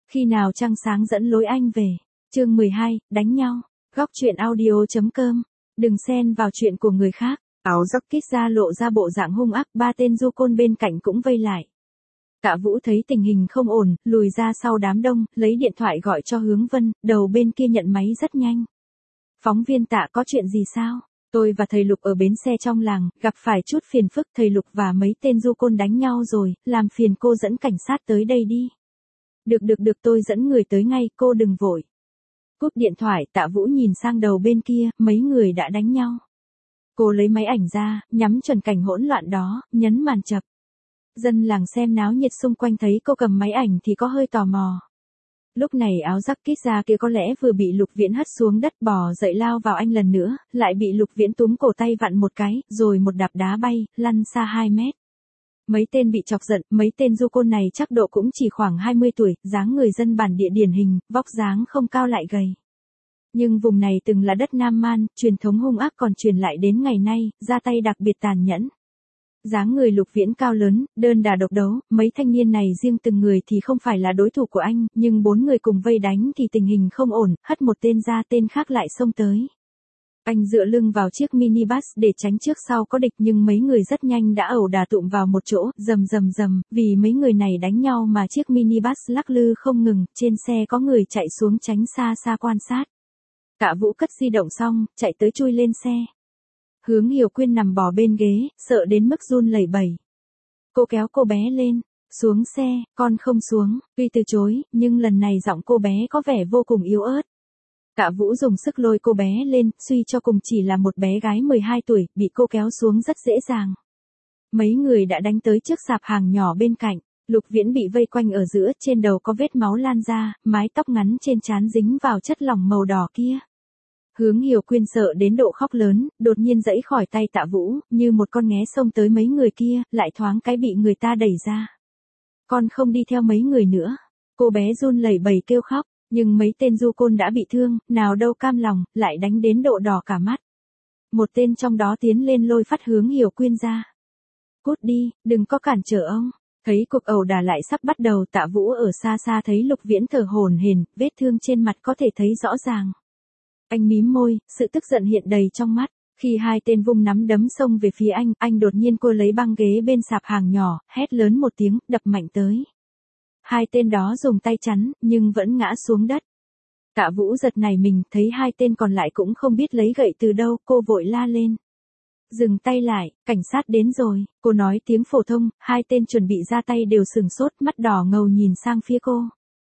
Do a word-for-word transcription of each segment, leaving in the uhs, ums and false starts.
Khi nào trăng sáng dẫn lối anh về. Chương mười hai, đánh nhau. Góc truyện audio.com. Đừng xen vào chuyện của người khác. Áo gióc kít ra lộ ra bộ dạng hung ác, ba tên du côn bên cạnh cũng vây lại. Tạ Vũ thấy tình hình không ổn, lùi ra sau đám đông, lấy điện thoại gọi cho Hướng Vân, đầu bên kia nhận máy rất nhanh. Phóng viên Tạ, có chuyện gì sao? Tôi và thầy Lục ở bến xe trong làng, gặp phải chút phiền phức, thầy Lục và mấy tên du côn đánh nhau rồi, làm phiền cô dẫn cảnh sát tới đây đi. Được được được, tôi dẫn người tới ngay, cô đừng vội. Cúp điện thoại, Tạ Vũ nhìn sang đầu bên kia, mấy người đã đánh nhau. Cô lấy máy ảnh ra, nhắm chuẩn cảnh hỗn loạn đó, nhấn màn chập. Dân làng xem náo nhiệt xung quanh thấy cô cầm máy ảnh thì có hơi tò mò. Lúc này áo giắc kít ra kia có lẽ vừa bị Lục Viễn hất xuống đất, bò dậy lao vào anh lần nữa, lại bị Lục Viễn túm cổ tay vặn một cái, rồi một đạp đá bay, lăn xa hai mét. Mấy tên bị chọc giận, mấy tên du côn này chắc độ cũng chỉ khoảng hai mươi tuổi, dáng người dân bản địa điển hình, vóc dáng không cao lại gầy. Nhưng vùng này từng là đất Nam Man, truyền thống hung ác còn truyền lại đến ngày nay, ra tay đặc biệt tàn nhẫn. Dáng người Lục Viễn cao lớn, đơn đà độc đấu, mấy thanh niên này riêng từng người thì không phải là đối thủ của anh, nhưng bốn người cùng vây đánh thì tình hình không ổn, hất một tên ra tên khác lại xông tới. Anh dựa lưng vào chiếc minibus để tránh trước sau có địch, nhưng mấy người rất nhanh đã ẩu đả tụm vào một chỗ, rầm rầm rầm, vì mấy người này đánh nhau mà chiếc minibus lắc lư không ngừng, trên xe có người chạy xuống tránh xa xa quan sát. Tạ Vũ cất di động xong, chạy tới chui lên xe. Hướng Hiểu Quyên nằm bò bên ghế, sợ đến mức run lẩy bẩy. Cô kéo cô bé lên, xuống xe, con không xuống, tuy từ chối, nhưng lần này giọng cô bé có vẻ vô cùng yếu ớt. Tạ Vũ dùng sức lôi cô bé lên, suy cho cùng chỉ là một bé gái mười hai tuổi, bị cô kéo xuống rất dễ dàng. Mấy người đã đánh tới trước sạp hàng nhỏ bên cạnh, Lục Viễn bị vây quanh ở giữa, trên đầu có vết máu lan ra, mái tóc ngắn trên trán dính vào chất lỏng màu đỏ kia. Hướng Hiểu Quyên sợ đến độ khóc lớn, đột nhiên giãy khỏi tay Tạ Vũ, như một con nghé xông tới mấy người kia, lại thoáng cái bị người ta đẩy ra. Con không đi theo mấy người nữa. Cô bé run lẩy bẩy kêu khóc, nhưng mấy tên du côn đã bị thương, nào đâu cam lòng, lại đánh đến độ đỏ cả mắt. Một tên trong đó tiến lên lôi phát Hướng Hiểu Quyên ra. Cút đi, đừng có cản trở ông. Thấy cuộc ẩu đả lại sắp bắt đầu, Tạ Vũ ở xa xa thấy Lục Viễn thở hổn hển, vết thương trên mặt có thể thấy rõ ràng. Anh mím môi, sự tức giận hiện đầy trong mắt. Khi hai tên vung nắm đấm xông về phía anh, anh đột nhiên cô lấy băng ghế bên sạp hàng nhỏ, hét lớn một tiếng, đập mạnh tới. Hai tên đó dùng tay chắn, nhưng vẫn ngã xuống đất. Tạ Vũ giật nảy mình, thấy hai tên còn lại cũng không biết lấy gậy từ đâu, cô vội la lên. Dừng tay lại, cảnh sát đến rồi, cô nói tiếng phổ thông, hai tên chuẩn bị ra tay đều sừng sốt, mắt đỏ ngầu nhìn sang phía cô.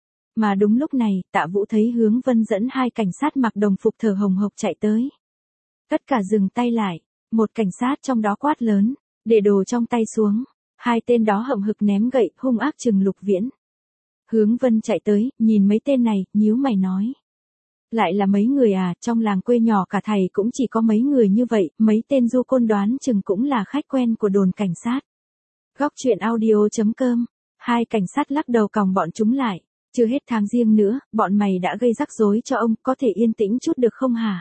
Mà đúng lúc này, Tạ Vũ thấy Hướng Vân dẫn hai cảnh sát mặc đồng phục thở hồng hộc chạy tới. Tất cả dừng tay lại, một cảnh sát trong đó quát lớn, để đồ trong tay xuống. Hai tên đó hậm hực ném gậy, hung ác trừng Lục Viễn. Hướng Vân chạy tới, nhìn mấy tên này, nhíu mày nói. Lại là mấy người à, trong làng quê nhỏ cả thầy cũng chỉ có mấy người như vậy, mấy tên du côn đoán chừng cũng là khách quen của đồn cảnh sát. Góc truyện audio.com. Hai cảnh sát lắc đầu còng bọn chúng lại. Chưa hết tháng riêng nữa, bọn mày đã gây rắc rối cho ông, có thể yên tĩnh chút được không hả?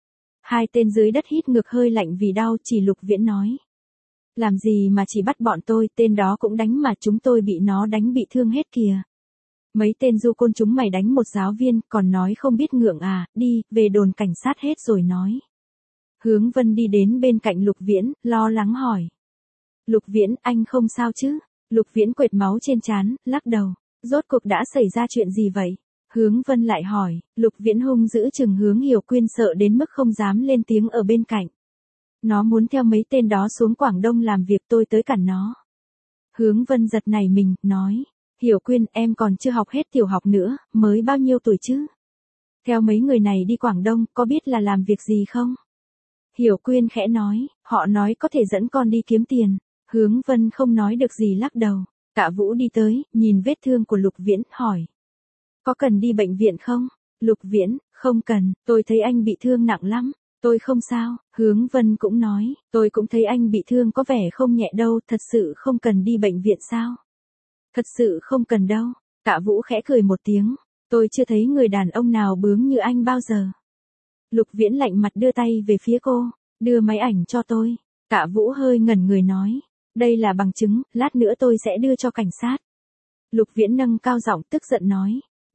Hai tên dưới đất hít ngược hơi lạnh vì đau, chỉ Lục Viễn nói. Làm gì mà chỉ bắt bọn tôi, tên đó cũng đánh mà chúng tôi bị nó đánh bị thương hết kìa. Mấy tên du côn chúng mày đánh một giáo viên, còn nói không biết ngượng à, đi, về đồn cảnh sát hết rồi nói. Hướng Vân đi đến bên cạnh Lục Viễn, lo lắng hỏi. Lục Viễn, anh không sao chứ? Lục Viễn quệt máu trên trán, lắc đầu. Rốt cuộc đã xảy ra chuyện gì vậy? Hướng Vân lại hỏi, Lục Viễn hung giữ chừng Hướng Hiểu Quyên sợ đến mức không dám lên tiếng ở bên cạnh. Nó muốn theo mấy tên đó xuống Quảng Đông làm việc, tôi tới cản nó. Hướng Vân giật nảy mình, nói, Hiểu Quyên, em còn chưa học hết tiểu học nữa, mới bao nhiêu tuổi chứ? Theo mấy người này đi Quảng Đông, có biết là làm việc gì không? Hiểu Quyên khẽ nói, họ nói có thể dẫn con đi kiếm tiền. Hướng Vân không nói được gì lắc đầu. Tạ Vũ đi tới, nhìn vết thương của Lục Viễn, hỏi. Có cần đi bệnh viện không? Lục Viễn, không cần, tôi thấy anh bị thương nặng lắm. Tôi không sao, Hướng Vân cũng nói, tôi cũng thấy anh bị thương có vẻ không nhẹ đâu, thật sự không cần đi bệnh viện sao? Thật sự không cần đâu. Tạ Vũ khẽ cười một tiếng, tôi chưa thấy người đàn ông nào bướng như anh bao giờ. Lục Viễn lạnh mặt đưa tay về phía cô, đưa máy ảnh cho tôi. Tạ Vũ hơi ngẩn người nói. Đây là bằng chứng, lát nữa tôi sẽ đưa cho cảnh sát. Lục Viễn nâng cao giọng tức giận nói.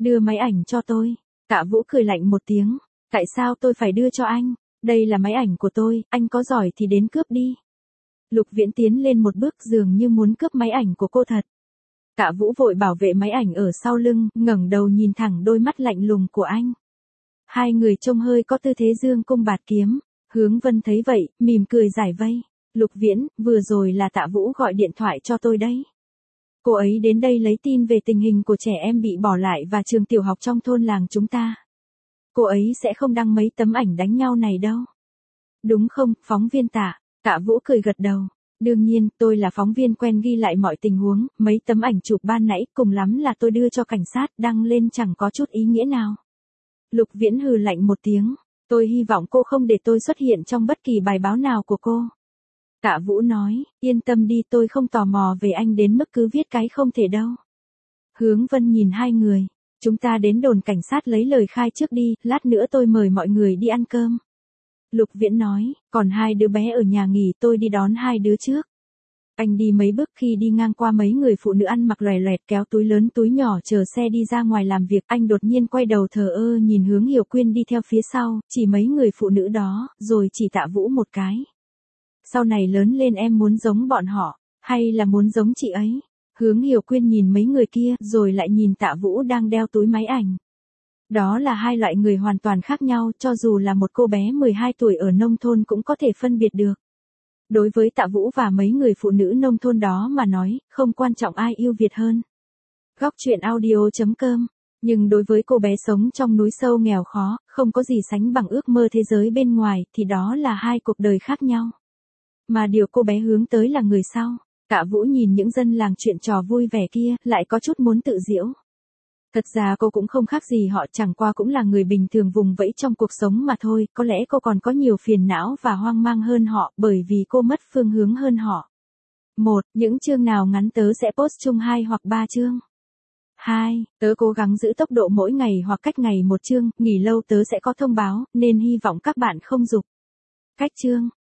Đưa máy ảnh cho tôi. Tạ Vũ cười lạnh một tiếng. Tại sao tôi phải đưa cho anh? Đây là máy ảnh của tôi, anh có giỏi thì đến cướp đi. Lục Viễn tiến lên một bước dường như muốn cướp máy ảnh của cô thật. Tạ Vũ vội bảo vệ máy ảnh ở sau lưng, ngẩng đầu nhìn thẳng đôi mắt lạnh lùng của anh. Hai người trông hơi có tư thế dương cung bạt kiếm. Hướng Vân thấy vậy, mỉm cười giải vây. Lục Viễn, vừa rồi là Tạ Vũ gọi điện thoại cho tôi đấy. Cô ấy đến đây lấy tin về tình hình của trẻ em bị bỏ lại và trường tiểu học trong thôn làng chúng ta. Cô ấy sẽ không đăng mấy tấm ảnh đánh nhau này đâu. Đúng không, phóng viên Tạ? Tạ Vũ cười gật đầu. Đương nhiên, tôi là phóng viên quen ghi lại mọi tình huống, mấy tấm ảnh chụp ban nãy cùng lắm là tôi đưa cho cảnh sát, đăng lên chẳng có chút ý nghĩa nào. Lục Viễn hừ lạnh một tiếng. Tôi hy vọng cô không để tôi xuất hiện trong bất kỳ bài báo nào của cô. Tạ Vũ nói, yên tâm đi, tôi không tò mò về anh đến mức cứ viết cái không thể đâu. Hướng Vân nhìn hai người. Chúng ta đến đồn cảnh sát lấy lời khai trước đi, lát nữa tôi mời mọi người đi ăn cơm. Lục Viễn nói, còn hai đứa bé ở nhà nghỉ, tôi đi đón hai đứa trước. Anh đi mấy bước, khi đi ngang qua mấy người phụ nữ ăn mặc lòe loẹt kéo túi lớn túi nhỏ chờ xe đi ra ngoài làm việc, anh đột nhiên quay đầu thờ ơ nhìn hướng Hiểu Quyên đi theo phía sau, chỉ mấy người phụ nữ đó, rồi chỉ Tạ Vũ một cái. Sau này lớn lên em muốn giống bọn họ, hay là muốn giống chị ấy? Hướng Hiểu Quyên nhìn mấy người kia, rồi lại nhìn Tạ Vũ đang đeo túi máy ảnh. Đó là hai loại người hoàn toàn khác nhau, cho dù là một cô bé mười hai tuổi ở nông thôn cũng có thể phân biệt được. Đối với Tạ Vũ và mấy người phụ nữ nông thôn đó mà nói, không quan trọng ai yêu Việt hơn. Góc truyện audio chấm com. Nhưng đối với cô bé sống trong núi sâu nghèo khó, không có gì sánh bằng ước mơ thế giới bên ngoài, thì đó là hai cuộc đời khác nhau. Mà điều cô bé hướng tới là người sau. Tạ Vũ nhìn những dân làng chuyện trò vui vẻ kia, lại có chút muốn tự giễu. Thật ra cô cũng không khác gì họ, chẳng qua cũng là người bình thường vùng vẫy trong cuộc sống mà thôi, có lẽ cô còn có nhiều phiền não và hoang mang hơn họ, bởi vì cô mất phương hướng hơn họ. Một, những chương nào ngắn tớ sẽ post chung hai hoặc ba chương. Hai, tớ cố gắng giữ tốc độ mỗi ngày hoặc cách ngày một chương, nghỉ lâu tớ sẽ có thông báo, nên hy vọng các bạn không giục. Cách chương.